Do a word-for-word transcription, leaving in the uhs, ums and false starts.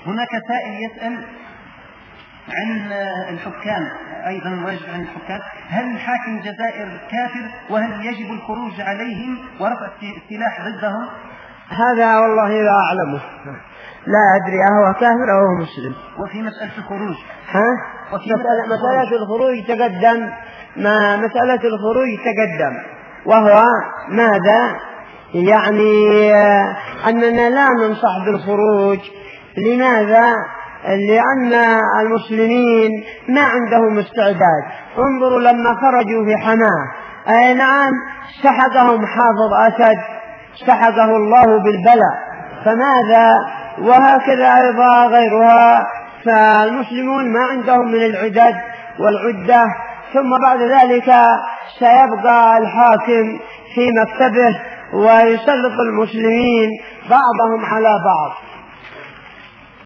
هناك سائل يسأل عن الحكام، أيضا واجب عن الحكام، هل حاكم الجزائر كافر وهل يجب الخروج عليهم ورفع السلاح ضدهم؟ هذا والله لا أعلمه، لا أدري أهو كافر أو مسلم. وفي مسألة الخروج ها؟ وفي مسألة, مسألة الخروج تقدم، ما مسألة الخروج تقدم، وهو ماذا؟ يعني أننا لا ننصح بالخروج. لماذا؟ لأن المسلمين ما عندهم استعداد. انظروا لما خرجوا في حماه، أي نعم سحقهم حافظ أسد، سحقه الله بالبلاء، فماذا؟ وهكذا أيضا غيرها. فالمسلمون ما عندهم من العدد والعدة. ثم بعد ذلك سيبقى الحاكم في مكتبه ويسلط المسلمين بعضهم على بعض.